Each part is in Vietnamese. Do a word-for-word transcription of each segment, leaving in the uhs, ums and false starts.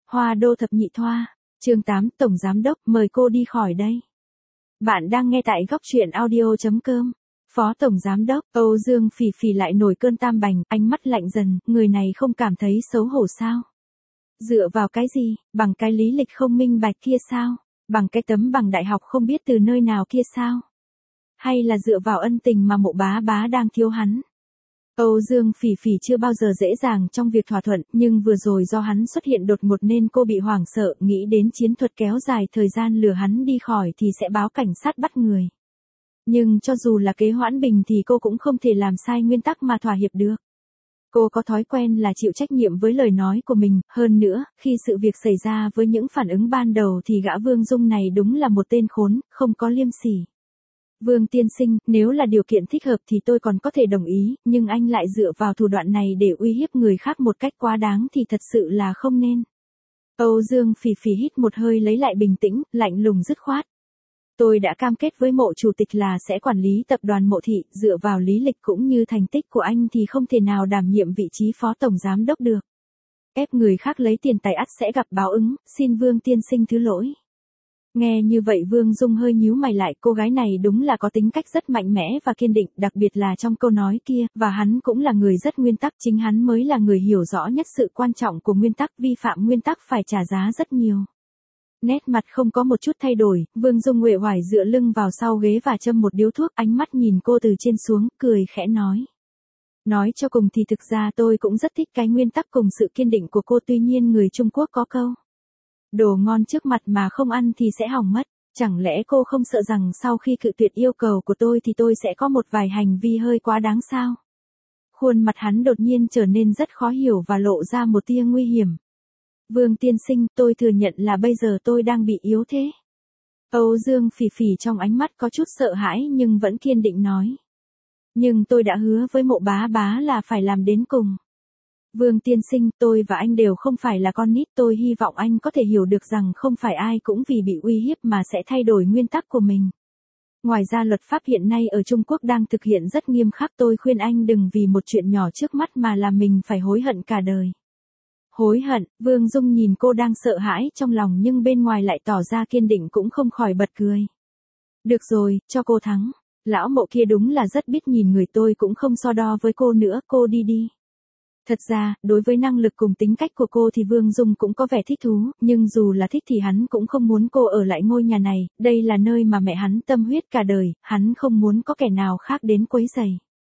Hoa Đô Thập Nhị Thoa, chương tám, Tổng Giám Đốc, mời cô đi khỏi đây. Bạn đang nghe tại góc truyện audio chấm com. Phó Tổng Giám Đốc, Âu Dương Phỉ Phỉ lại nổi cơn tam bành, ánh mắt lạnh dần, người này không cảm thấy xấu hổ sao? Dựa vào cái gì, bằng cái lý lịch không minh bạch kia sao? Bằng cái tấm bằng đại học không biết từ nơi nào kia sao? Hay là dựa vào ân tình mà Mộ Bá Bá đang thiếu hắn? Âu Dương Phỉ Phỉ chưa bao giờ dễ dàng trong việc thỏa thuận, nhưng vừa rồi do hắn xuất hiện đột ngột nên cô bị hoảng sợ, nghĩ đến chiến thuật kéo dài thời gian lừa hắn đi khỏi thì sẽ báo cảnh sát bắt người. Nhưng cho dù là kế hoãn bình thì cô cũng không thể làm sai nguyên tắc mà thỏa hiệp được. Cô có thói quen là chịu trách nhiệm với lời nói của mình, hơn nữa, khi sự việc xảy ra với những phản ứng ban đầu thì gã Vương Dung này đúng là một tên khốn, không có liêm sỉ. Vương tiên sinh, nếu là điều kiện thích hợp thì tôi còn có thể đồng ý, nhưng anh lại dựa vào thủ đoạn này để uy hiếp người khác một cách quá đáng thì thật sự là không nên. Âu Dương Phỉ Phỉ hít một hơi lấy lại bình tĩnh, lạnh lùng dứt khoát. Tôi đã cam kết với Mộ chủ tịch là sẽ quản lý tập đoàn Mộ Thị, dựa vào lý lịch cũng như thành tích của anh thì không thể nào đảm nhiệm vị trí phó tổng giám đốc được. Ép người khác lấy tiền tài ắt sẽ gặp báo ứng, xin Vương tiên sinh thứ lỗi. Nghe như vậy Vương Dung hơi nhíu mày lại, cô gái này đúng là có tính cách rất mạnh mẽ và kiên định, đặc biệt là trong câu nói kia, và hắn cũng là người rất nguyên tắc, chính hắn mới là người hiểu rõ nhất sự quan trọng của nguyên tắc, vi phạm nguyên tắc phải trả giá rất nhiều. Nét mặt không có một chút thay đổi, Vương Dung uể oải dựa lưng vào sau ghế và châm một điếu thuốc, ánh mắt nhìn cô từ trên xuống, cười khẽ nói. Nói cho cùng thì thực ra tôi cũng rất thích cái nguyên tắc cùng sự kiên định của cô, tuy nhiên người Trung Quốc có câu. Đồ ngon trước mặt mà không ăn thì sẽ hỏng mất, chẳng lẽ cô không sợ rằng sau khi cự tuyệt yêu cầu của tôi thì tôi sẽ có một vài hành vi hơi quá đáng sao? Khuôn mặt hắn đột nhiên trở nên rất khó hiểu và lộ ra một tia nguy hiểm. Vương tiên sinh, tôi thừa nhận là bây giờ tôi đang bị yếu thế. Âu Dương Phỉ Phỉ trong ánh mắt có chút sợ hãi nhưng vẫn kiên định nói. Nhưng tôi đã hứa với Mộ Bá Bá là phải làm đến cùng. Vương tiên sinh, tôi và anh đều không phải là con nít, tôi hy vọng anh có thể hiểu được rằng không phải ai cũng vì bị uy hiếp mà sẽ thay đổi nguyên tắc của mình. Ngoài ra luật pháp hiện nay ở Trung Quốc đang thực hiện rất nghiêm khắc, tôi khuyên anh đừng vì một chuyện nhỏ trước mắt mà làm mình phải hối hận cả đời. Hối hận, Vương Dung nhìn cô đang sợ hãi trong lòng nhưng bên ngoài lại tỏ ra kiên định cũng không khỏi bật cười. Được rồi, cho cô thắng. Lão Mộ kia đúng là rất biết nhìn người, tôi cũng không so đo với cô nữa, cô đi đi. Thật ra, đối với năng lực cùng tính cách của cô thì Vương Dung cũng có vẻ thích thú, nhưng dù là thích thì hắn cũng không muốn cô ở lại ngôi nhà này, đây là nơi mà mẹ hắn tâm huyết cả đời, hắn không muốn có kẻ nào khác đến quấy rầy.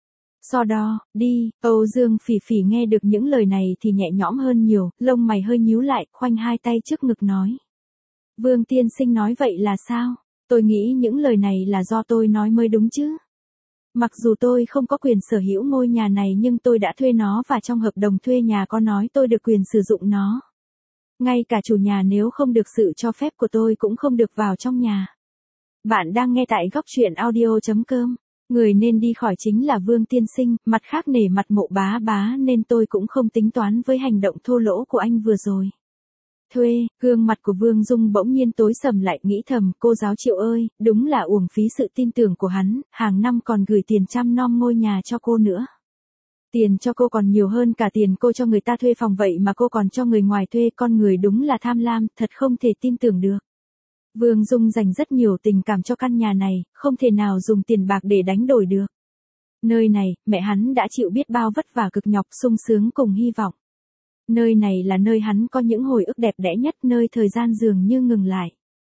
So đo, đi, Âu Dương Phỉ Phỉ nghe được những lời này thì nhẹ nhõm hơn nhiều, lông mày hơi nhíu lại, khoanh hai tay trước ngực nói. Vương tiên sinh nói vậy là sao? Tôi nghĩ những lời này là do tôi nói mới đúng chứ. Mặc dù tôi không có quyền sở hữu ngôi nhà này nhưng tôi đã thuê nó và trong hợp đồng thuê nhà có nói tôi được quyền sử dụng nó. Ngay cả chủ nhà nếu không được sự cho phép của tôi cũng không được vào trong nhà. Bạn đang nghe tại góc truyện audio chấm com. Người nên đi khỏi chính là Vương tiên sinh, mặt khác nể mặt Mộ Bá Bá nên tôi cũng không tính toán với hành động thô lỗ của anh vừa rồi. Thuê, gương mặt của Vương Dung bỗng nhiên tối sầm lại, nghĩ thầm, cô giáo Triệu ơi, đúng là uổng phí sự tin tưởng của hắn, hàng năm còn gửi tiền chăm nom ngôi nhà cho cô nữa. Tiền cho cô còn nhiều hơn cả tiền cô cho người ta thuê phòng vậy mà cô còn cho người ngoài thuê, con người đúng là tham lam, thật không thể tin tưởng được. Vương Dung dành rất nhiều tình cảm cho căn nhà này, không thể nào dùng tiền bạc để đánh đổi được. Nơi này, mẹ hắn đã chịu biết bao vất vả cực nhọc, sung sướng cùng hy vọng. Nơi này là nơi hắn có những hồi ức đẹp đẽ nhất, nơi thời gian dường như ngừng lại.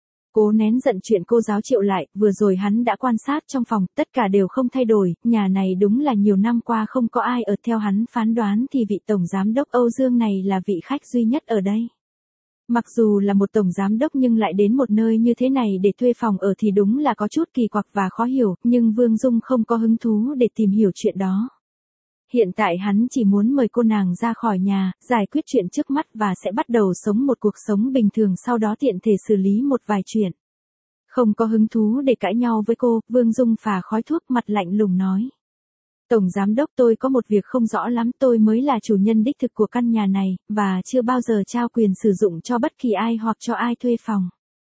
Cố nén giận chuyện cô giáo Triệu lại, vừa rồi hắn đã quan sát trong phòng, tất cả đều không thay đổi, nhà này đúng là nhiều năm qua không có ai ở, theo hắn phán đoán thì vị tổng giám đốc Âu Dương này là vị khách duy nhất ở đây. Mặc dù là một tổng giám đốc nhưng lại đến một nơi như thế này để thuê phòng ở thì đúng là có chút kỳ quặc và khó hiểu, nhưng Vương Dung không có hứng thú để tìm hiểu chuyện đó. Hiện tại hắn chỉ muốn mời cô nàng ra khỏi nhà, giải quyết chuyện trước mắt và sẽ bắt đầu sống một cuộc sống bình thường, sau đó tiện thể xử lý một vài chuyện. Không có hứng thú để cãi nhau với cô, Vương Dung phà khói thuốc, mặt lạnh lùng nói. Tổng giám đốc, tôi có một việc không rõ lắm, tôi mới là chủ nhân đích thực của căn nhà này, và chưa bao giờ trao quyền sử dụng cho bất kỳ ai hoặc cho ai thuê phòng.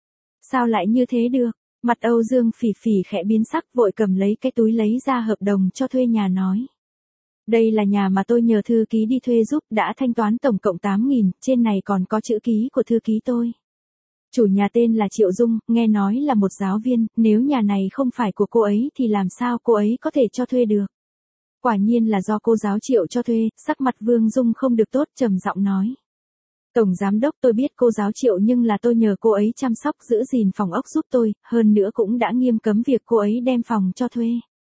Sao lại như thế được? Mặt Âu Dương Phỉ Phỉ khẽ biến sắc, vội cầm lấy cái túi lấy ra hợp đồng cho thuê nhà nói. Đây là nhà mà tôi nhờ thư ký đi thuê giúp, đã thanh toán tổng cộng tám nghìn, trên này còn có chữ ký của thư ký tôi. Chủ nhà tên là Triệu Dung, nghe nói là một giáo viên, nếu nhà này không phải của cô ấy thì làm sao cô ấy có thể cho thuê được. Quả nhiên là do cô giáo Triệu cho thuê, sắc mặt Vương Dung không được tốt, trầm giọng nói. Tổng giám đốc, tôi biết cô giáo Triệu nhưng là tôi nhờ cô ấy chăm sóc giữ gìn phòng ốc giúp tôi, hơn nữa cũng đã nghiêm cấm việc cô ấy đem phòng cho thuê.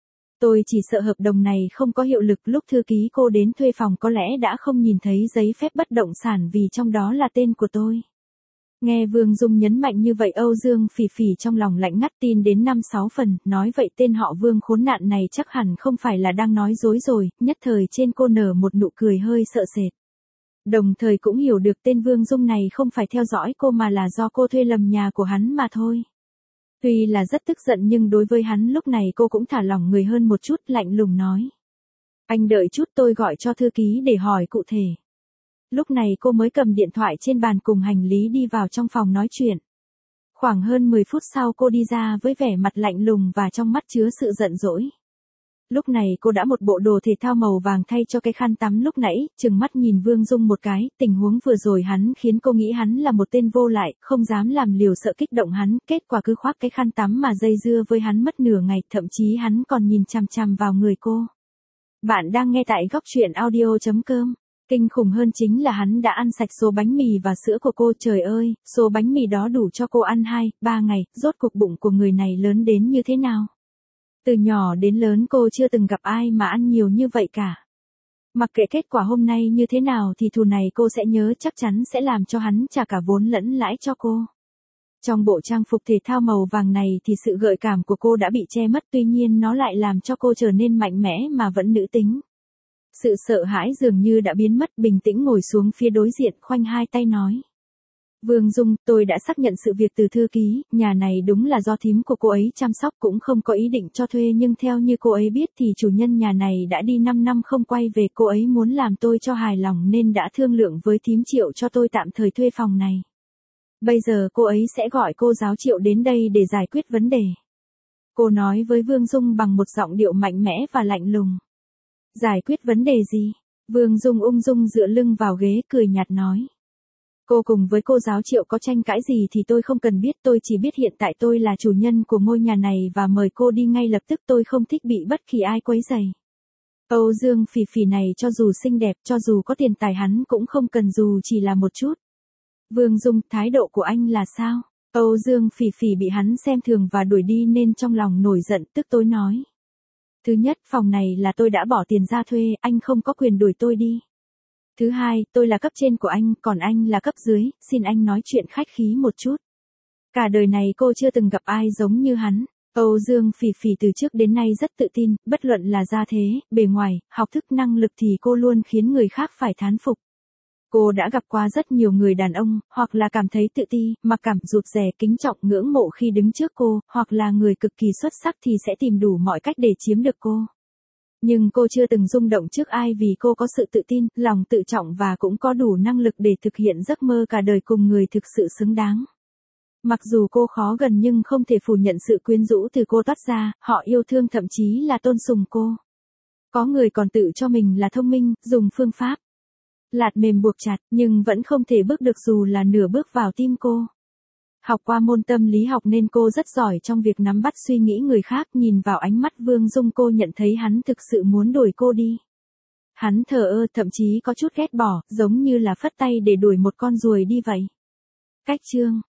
Tôi chỉ sợ hợp đồng này không có hiệu lực, lúc thư ký cô đến thuê phòng có lẽ đã không nhìn thấy giấy phép bất động sản vì trong đó là tên của tôi. Nghe Vương Dung nhấn mạnh như vậy, Âu Dương Phỉ Phỉ trong lòng lạnh ngắt, tin đến năm sáu phần, nói vậy tên họ Vương khốn nạn này chắc hẳn không phải là đang nói dối rồi, nhất thời trên cô nở một nụ cười hơi sợ sệt. Đồng thời cũng hiểu được tên Vương Dung này không phải theo dõi cô mà là do cô thuê lầm nhà của hắn mà thôi. Tuy là rất tức giận nhưng đối với hắn lúc này cô cũng thả lỏng người hơn một chút, lạnh lùng nói. Anh đợi chút, tôi gọi cho thư ký để hỏi cụ thể. Lúc này cô mới cầm điện thoại trên bàn cùng hành lý đi vào trong phòng nói chuyện. Khoảng hơn mười phút sau cô đi ra với vẻ mặt lạnh lùng và trong mắt chứa sự giận dỗi. Lúc này cô đã một bộ đồ thể thao màu vàng thay cho cái khăn tắm lúc nãy, trừng mắt nhìn Vương Dung một cái, tình huống vừa rồi hắn khiến cô nghĩ hắn là một tên vô lại, không dám làm liều sợ kích động hắn, kết quả cứ khoác cái khăn tắm mà dây dưa với hắn mất nửa ngày, thậm chí hắn còn nhìn chằm chằm vào người cô. Bạn đang nghe tại góc truyện audio chấm com. Kinh khủng hơn chính là hắn đã ăn sạch số bánh mì và sữa của cô, trời ơi, số bánh mì đó đủ cho cô ăn hai, ba ngày, rốt cuộc bụng của người này lớn đến như thế nào. Từ nhỏ đến lớn cô chưa từng gặp ai mà ăn nhiều như vậy cả. Mặc kệ kết quả hôm nay như thế nào thì thù này cô sẽ nhớ, chắc chắn sẽ làm cho hắn trả cả vốn lẫn lãi cho cô. Trong bộ trang phục thể thao màu vàng này thì sự gợi cảm của cô đã bị che mất, tuy nhiên nó lại làm cho cô trở nên mạnh mẽ mà vẫn nữ tính. Sự sợ hãi dường như đã biến mất, bình tĩnh ngồi xuống phía đối diện, khoanh hai tay nói. Vương Dung, tôi đã xác nhận sự việc từ thư ký, nhà này đúng là do thím của cô ấy chăm sóc, cũng không có ý định cho thuê, nhưng theo như cô ấy biết thì chủ nhân nhà này đã đi năm năm không quay về, cô ấy muốn làm tôi cho hài lòng nên đã thương lượng với thím Triệu cho tôi tạm thời thuê phòng này. Bây giờ cô ấy sẽ gọi cô giáo Triệu đến đây để giải quyết vấn đề. Cô nói với Vương Dung bằng một giọng điệu mạnh mẽ và lạnh lùng. Giải quyết vấn đề gì? Vương Dung ung dung dựa lưng vào ghế cười nhạt nói. Cô cùng với cô giáo Triệu có tranh cãi gì thì tôi không cần biết, tôi chỉ biết hiện tại tôi là chủ nhân của ngôi nhà này và mời cô đi ngay lập tức, tôi không thích bị bất kỳ ai quấy rầy. Âu Dương Phỉ Phỉ này cho dù xinh đẹp, cho dù có tiền tài hắn cũng không cần, dù chỉ là một chút. Vương Dung, thái độ của anh là sao? Âu Dương Phỉ Phỉ bị hắn xem thường và đuổi đi nên trong lòng nổi giận, tức tối nói. Thứ nhất, phòng này là tôi đã bỏ tiền ra thuê, anh không có quyền đuổi tôi đi. Thứ hai, tôi là cấp trên của anh, còn anh là cấp dưới, xin anh nói chuyện khách khí một chút. Cả đời này cô chưa từng gặp ai giống như hắn. Âu Dương Phỉ Phỉ từ trước đến nay rất tự tin, bất luận là gia thế, bề ngoài, học thức, năng lực thì cô luôn khiến người khác phải thán phục. Cô đã gặp qua rất nhiều người đàn ông, hoặc là cảm thấy tự ti, mặc cảm, rụt rè, kính trọng, ngưỡng mộ khi đứng trước cô, hoặc là người cực kỳ xuất sắc thì sẽ tìm đủ mọi cách để chiếm được cô. Nhưng cô chưa từng rung động trước ai vì cô có sự tự tin, lòng tự trọng và cũng có đủ năng lực để thực hiện giấc mơ cả đời cùng người thực sự xứng đáng. Mặc dù cô khó gần nhưng không thể phủ nhận sự quyến rũ từ cô toát ra, họ yêu thương thậm chí là tôn sùng cô. Có người còn tự cho mình là thông minh, dùng phương pháp lạt mềm buộc chặt, nhưng vẫn không thể bước được dù là nửa bước vào tim cô. Học qua môn tâm lý học nên cô rất giỏi trong việc nắm bắt suy nghĩ người khác, nhìn vào ánh mắt Vương Dung cô nhận thấy hắn thực sự muốn đuổi cô đi. Hắn thờ ơ, thậm chí có chút ghét bỏ, giống như là phất tay để đuổi một con ruồi đi vậy. Cách chương